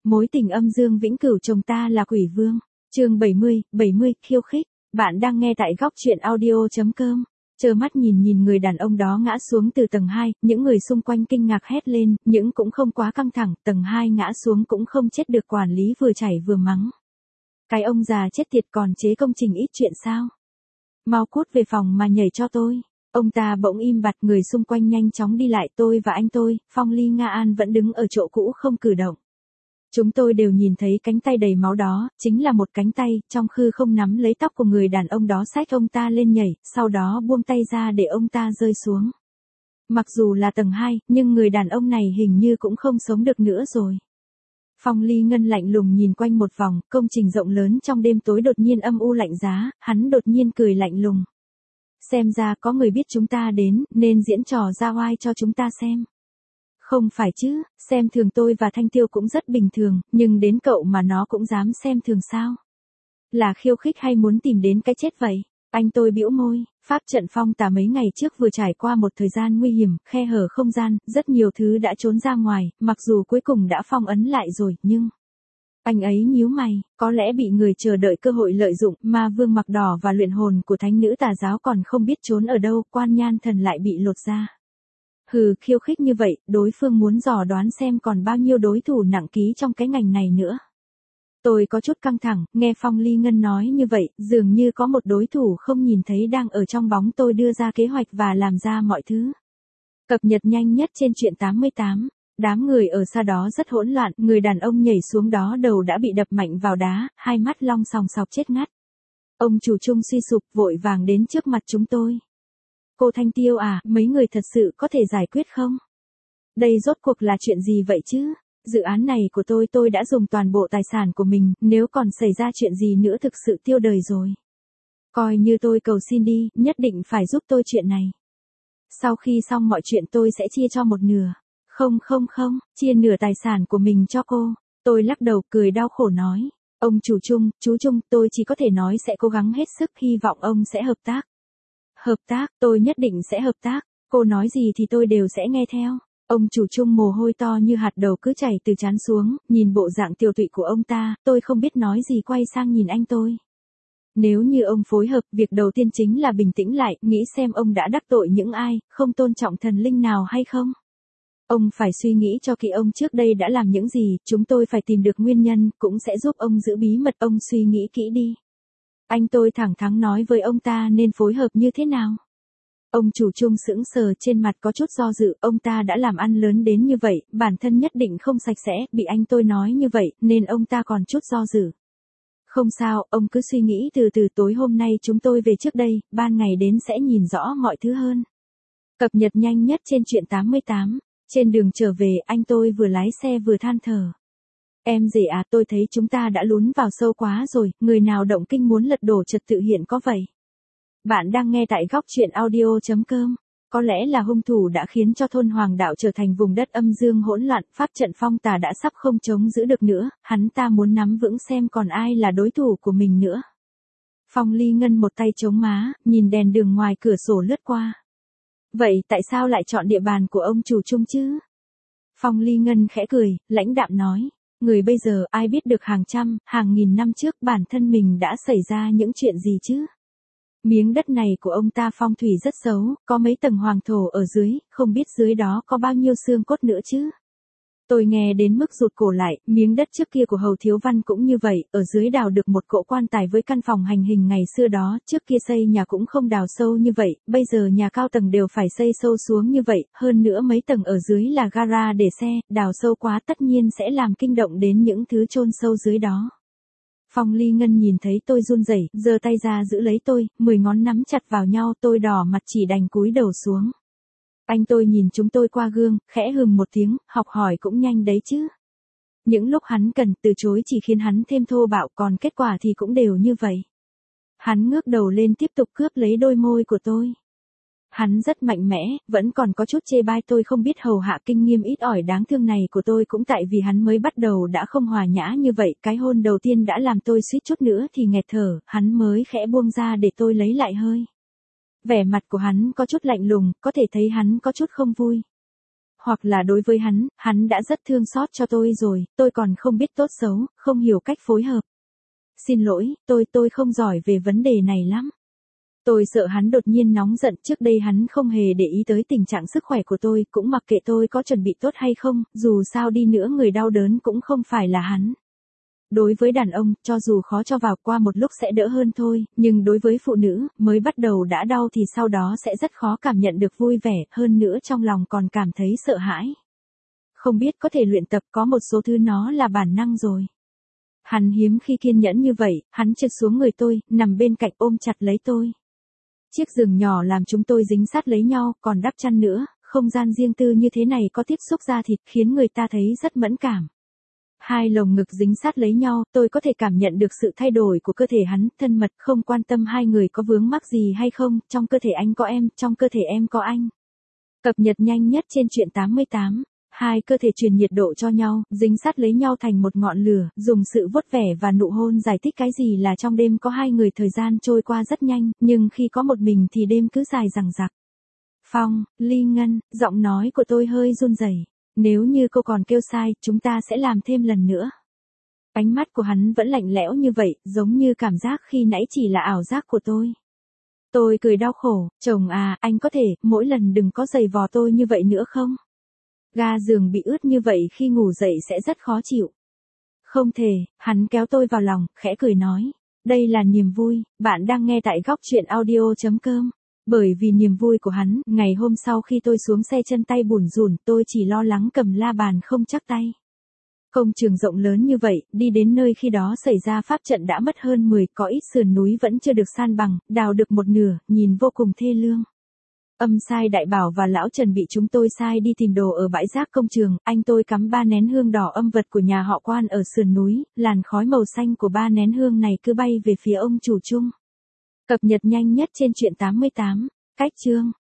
Mối tình âm dương vĩnh cửu chồng ta là quỷ vương. Chương 70, khiêu khích. Bạn đang nghe tại góc truyện audio.com. Trơ mắt nhìn người đàn ông đó ngã xuống từ tầng 2, những người xung quanh kinh ngạc hét lên, những cũng không quá căng thẳng, tầng 2 ngã xuống cũng không chết được, quản lý vừa chảy vừa mắng. Cái ông già chết tiệt còn chế công trình ít chuyện sao? Mau cút về phòng mà nhảy cho tôi. Ông ta bỗng im bặt, người xung quanh nhanh chóng đi lại, tôi và anh tôi, Phong Ly Nga An vẫn đứng ở chỗ cũ không cử động. Chúng tôi đều nhìn thấy cánh tay đầy máu đó, chính là một cánh tay, trong khư không nắm lấy tóc của người đàn ông đó xách ông ta lên nhảy, sau đó buông tay ra để ông ta rơi xuống. Mặc dù là tầng 2, nhưng người đàn ông này hình như cũng không sống được nữa rồi. Phong Ly Ngân lạnh lùng nhìn quanh một vòng, công trình rộng lớn trong đêm tối đột nhiên âm u lạnh giá, hắn đột nhiên cười lạnh lùng. Xem ra có người biết chúng ta đến, nên diễn trò ra oai cho chúng ta xem. Không phải chứ, xem thường tôi và Thanh Tiêu cũng rất bình thường, nhưng đến cậu mà nó cũng dám xem thường sao? Là khiêu khích hay muốn tìm đến cái chết vậy? Anh tôi bĩu môi, pháp trận phong tà mấy ngày trước vừa trải qua một thời gian nguy hiểm, khe hở không gian, rất nhiều thứ đã trốn ra ngoài, mặc dù cuối cùng đã phong ấn lại rồi, nhưng... Anh ấy nhíu mày, có lẽ bị người chờ đợi cơ hội lợi dụng, ma vương mặc đỏ và luyện hồn của thánh nữ tà giáo còn không biết trốn ở đâu, quan nhan thần lại bị lột ra. Hừ, khiêu khích như vậy, đối phương muốn dò đoán xem còn bao nhiêu đối thủ nặng ký trong cái ngành này nữa. Tôi có chút căng thẳng, nghe Phong Ly Ngân nói như vậy, dường như có một đối thủ không nhìn thấy đang ở trong bóng tôi đưa ra kế hoạch và làm ra mọi thứ. Cập nhật nhanh nhất trên truyện 88. Đám người ở xa đó rất hỗn loạn, người đàn ông nhảy xuống đó đầu đã bị đập mạnh vào đá, hai mắt long sòng sọc chết ngắt. Ông chủ chung suy sụp vội vàng đến trước mặt chúng tôi. Cô Thanh Tiêu à, mấy người thật sự có thể giải quyết không? Đây rốt cuộc là chuyện gì vậy chứ? Dự án này của tôi đã dùng toàn bộ tài sản của mình, nếu còn xảy ra chuyện gì nữa thực sự tiêu đời rồi. Coi như tôi cầu xin đi, nhất định phải giúp tôi chuyện này. Sau khi xong mọi chuyện tôi sẽ chia cho một nửa. Không, chia nửa tài sản của mình cho cô. Tôi lắc đầu cười đau khổ nói. Ông chủ chung, chú Chung, tôi chỉ có thể nói sẽ cố gắng hết sức, hy vọng ông sẽ hợp tác. Hợp tác, tôi nhất định sẽ hợp tác. Cô nói gì thì tôi đều sẽ nghe theo. Ông chủ chung mồ hôi to như hạt đầu cứ chảy từ trán xuống, nhìn bộ dạng tiều tụy của ông ta, tôi không biết nói gì quay sang nhìn anh tôi. Nếu như ông phối hợp, việc đầu tiên chính là bình tĩnh lại, nghĩ xem ông đã đắc tội những ai, không tôn trọng thần linh nào hay không. Ông phải suy nghĩ cho kỹ ông trước đây đã làm những gì, chúng tôi phải tìm được nguyên nhân, cũng sẽ giúp ông giữ bí mật, ông suy nghĩ kỹ đi. Anh tôi thẳng thắn nói với ông ta nên phối hợp như thế nào. Ông chủ chung sững sờ, trên mặt có chút do dự, ông ta đã làm ăn lớn đến như vậy, bản thân nhất định không sạch sẽ, bị anh tôi nói như vậy, nên ông ta còn chút do dự. Không sao, ông cứ suy nghĩ từ từ, tối hôm nay chúng tôi về trước đây, ban ngày đến sẽ nhìn rõ mọi thứ hơn. Cập nhật nhanh nhất trên truyện 88. Trên đường trở về, anh tôi vừa lái xe vừa than thở. Em rể à, tôi thấy chúng ta đã lún vào sâu quá rồi, người nào động kinh muốn lật đổ trật tự hiện có vậy. Bạn đang nghe tại góc truyện audio.com. Có lẽ là hung thủ đã khiến cho thôn Hoàng Đạo trở thành vùng đất âm dương hỗn loạn, pháp trận phong tà đã sắp không chống giữ được nữa, hắn ta muốn nắm vững xem còn ai là đối thủ của mình nữa. Phong Ly Ngân một tay chống má, nhìn đèn đường ngoài cửa sổ lướt qua. Vậy tại sao lại chọn địa bàn của ông chủ chung chứ? Phong Ly Ngân khẽ cười, lãnh đạm nói. Người bây giờ ai biết được hàng trăm, hàng nghìn năm trước bản thân mình đã xảy ra những chuyện gì chứ? Miếng đất này của ông ta phong thủy rất xấu, có mấy tầng hoàng thổ ở dưới, không biết dưới đó có bao nhiêu xương cốt nữa chứ. Tôi nghe đến mức rụt cổ lại, miếng đất trước kia của Hầu Thiếu Văn cũng như vậy, ở dưới đào được một cỗ quan tài với căn phòng hành hình ngày xưa đó, trước kia xây nhà cũng không đào sâu như vậy, bây giờ nhà cao tầng đều phải xây sâu xuống như vậy, hơn nữa mấy tầng ở dưới là gara để xe, đào sâu quá tất nhiên sẽ làm kinh động đến những thứ chôn sâu dưới đó. Phong Ly Ngân nhìn thấy tôi run rẩy, giơ tay ra giữ lấy tôi, 10 ngón nắm chặt vào nhau, tôi đỏ mặt chỉ đành cúi đầu xuống. Anh tôi nhìn chúng tôi qua gương, khẽ hừm một tiếng, học hỏi cũng nhanh đấy chứ. Những lúc hắn cần từ chối chỉ khiến hắn thêm thô bạo, còn kết quả thì cũng đều như vậy. Hắn ngước đầu lên tiếp tục cướp lấy đôi môi của tôi. Hắn rất mạnh mẽ, vẫn còn có chút chê bai tôi không biết hầu hạ, kinh nghiệm ít ỏi đáng thương này của tôi cũng tại vì hắn mới bắt đầu đã không hòa nhã như vậy, cái hôn đầu tiên đã làm tôi suýt chút nữa thì nghẹt thở, hắn mới khẽ buông ra để tôi lấy lại hơi. Vẻ mặt của hắn có chút lạnh lùng, có thể thấy hắn có chút không vui. Hoặc là đối với hắn đã rất thương xót cho tôi rồi, tôi còn không biết tốt xấu, không hiểu cách phối hợp. Xin lỗi, tôi không giỏi về vấn đề này lắm. Tôi sợ hắn đột nhiên nóng giận, trước đây hắn không hề để ý tới tình trạng sức khỏe của tôi, cũng mặc kệ tôi có chuẩn bị tốt hay không, dù sao đi nữa người đau đớn cũng không phải là hắn. Đối với đàn ông, cho dù khó cho vào qua một lúc sẽ đỡ hơn thôi, nhưng đối với phụ nữ, mới bắt đầu đã đau thì sau đó sẽ rất khó cảm nhận được vui vẻ, hơn nữa trong lòng còn cảm thấy sợ hãi. Không biết có thể luyện tập, có một số thứ nó là bản năng rồi. Hắn hiếm khi kiên nhẫn như vậy, hắn trượt xuống người tôi, nằm bên cạnh ôm chặt lấy tôi. Chiếc giường nhỏ làm chúng tôi dính sát lấy nhau, còn đắp chăn nữa, không gian riêng tư như thế này có tiếp xúc da thịt khiến người ta thấy rất mẫn cảm. Hai lồng ngực dính sát lấy nhau, tôi có thể cảm nhận được sự thay đổi của cơ thể hắn, thân mật, không quan tâm hai người có vướng mắc gì hay không, trong cơ thể anh có em, trong cơ thể em có anh. Cập nhật nhanh nhất trên truyện 88. Hai cơ thể truyền nhiệt độ cho nhau, dính sát lấy nhau thành một ngọn lửa, dùng sự vuốt vẻ và nụ hôn giải thích cái gì là trong đêm có hai người. Thời gian trôi qua rất nhanh, nhưng khi có một mình thì đêm cứ dài dằng dặc. Phong, Ly Ngân, giọng nói của tôi hơi run rẩy. Nếu như cô còn kêu sai, chúng ta sẽ làm thêm lần nữa. Ánh mắt của hắn vẫn lạnh lẽo như vậy, giống như cảm giác khi nãy chỉ là ảo giác của tôi. Tôi cười đau khổ, chồng à, anh có thể, mỗi lần đừng có giày vò tôi như vậy nữa không? Ga giường bị ướt như vậy khi ngủ dậy sẽ rất khó chịu. Không thể, hắn kéo tôi vào lòng, khẽ cười nói. Đây là niềm vui, bạn đang nghe tại góc truyện audio.com. Bởi vì niềm vui của hắn, ngày hôm sau khi tôi xuống xe chân tay bủn rủn, tôi chỉ lo lắng cầm la bàn không chắc tay. Công trường rộng lớn như vậy, đi đến nơi khi đó xảy ra pháp trận đã mất hơn 10, có ít sườn núi vẫn chưa được san bằng, đào được một nửa, nhìn vô cùng thê lương. Âm sai đại bảo và lão Trần bị chúng tôi sai đi tìm đồ ở bãi rác công trường, anh tôi cắm 3 nén hương đỏ âm vật của nhà họ Quan ở sườn núi, làn khói màu xanh của 3 nén hương này cứ bay về phía ông chủ chung. Cập nhật nhanh nhất trên truyện 88. Cách chương